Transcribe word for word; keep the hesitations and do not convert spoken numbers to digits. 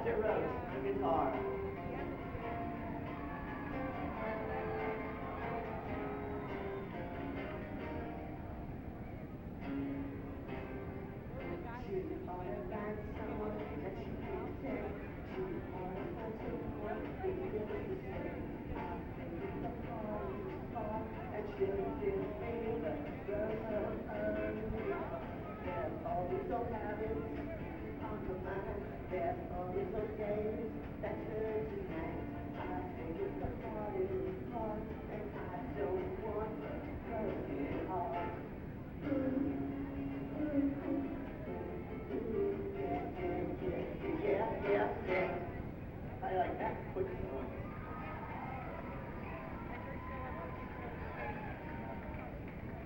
Roger Rhodes, the guitar. She wanna find someone that she can take. She wanna find someone who feels the same. I think the party is far and she'll feel me, but girls are hungry. There's always those habits on her mind. There's always those days that turn to night. I think the party is far and I don't want her to get hard.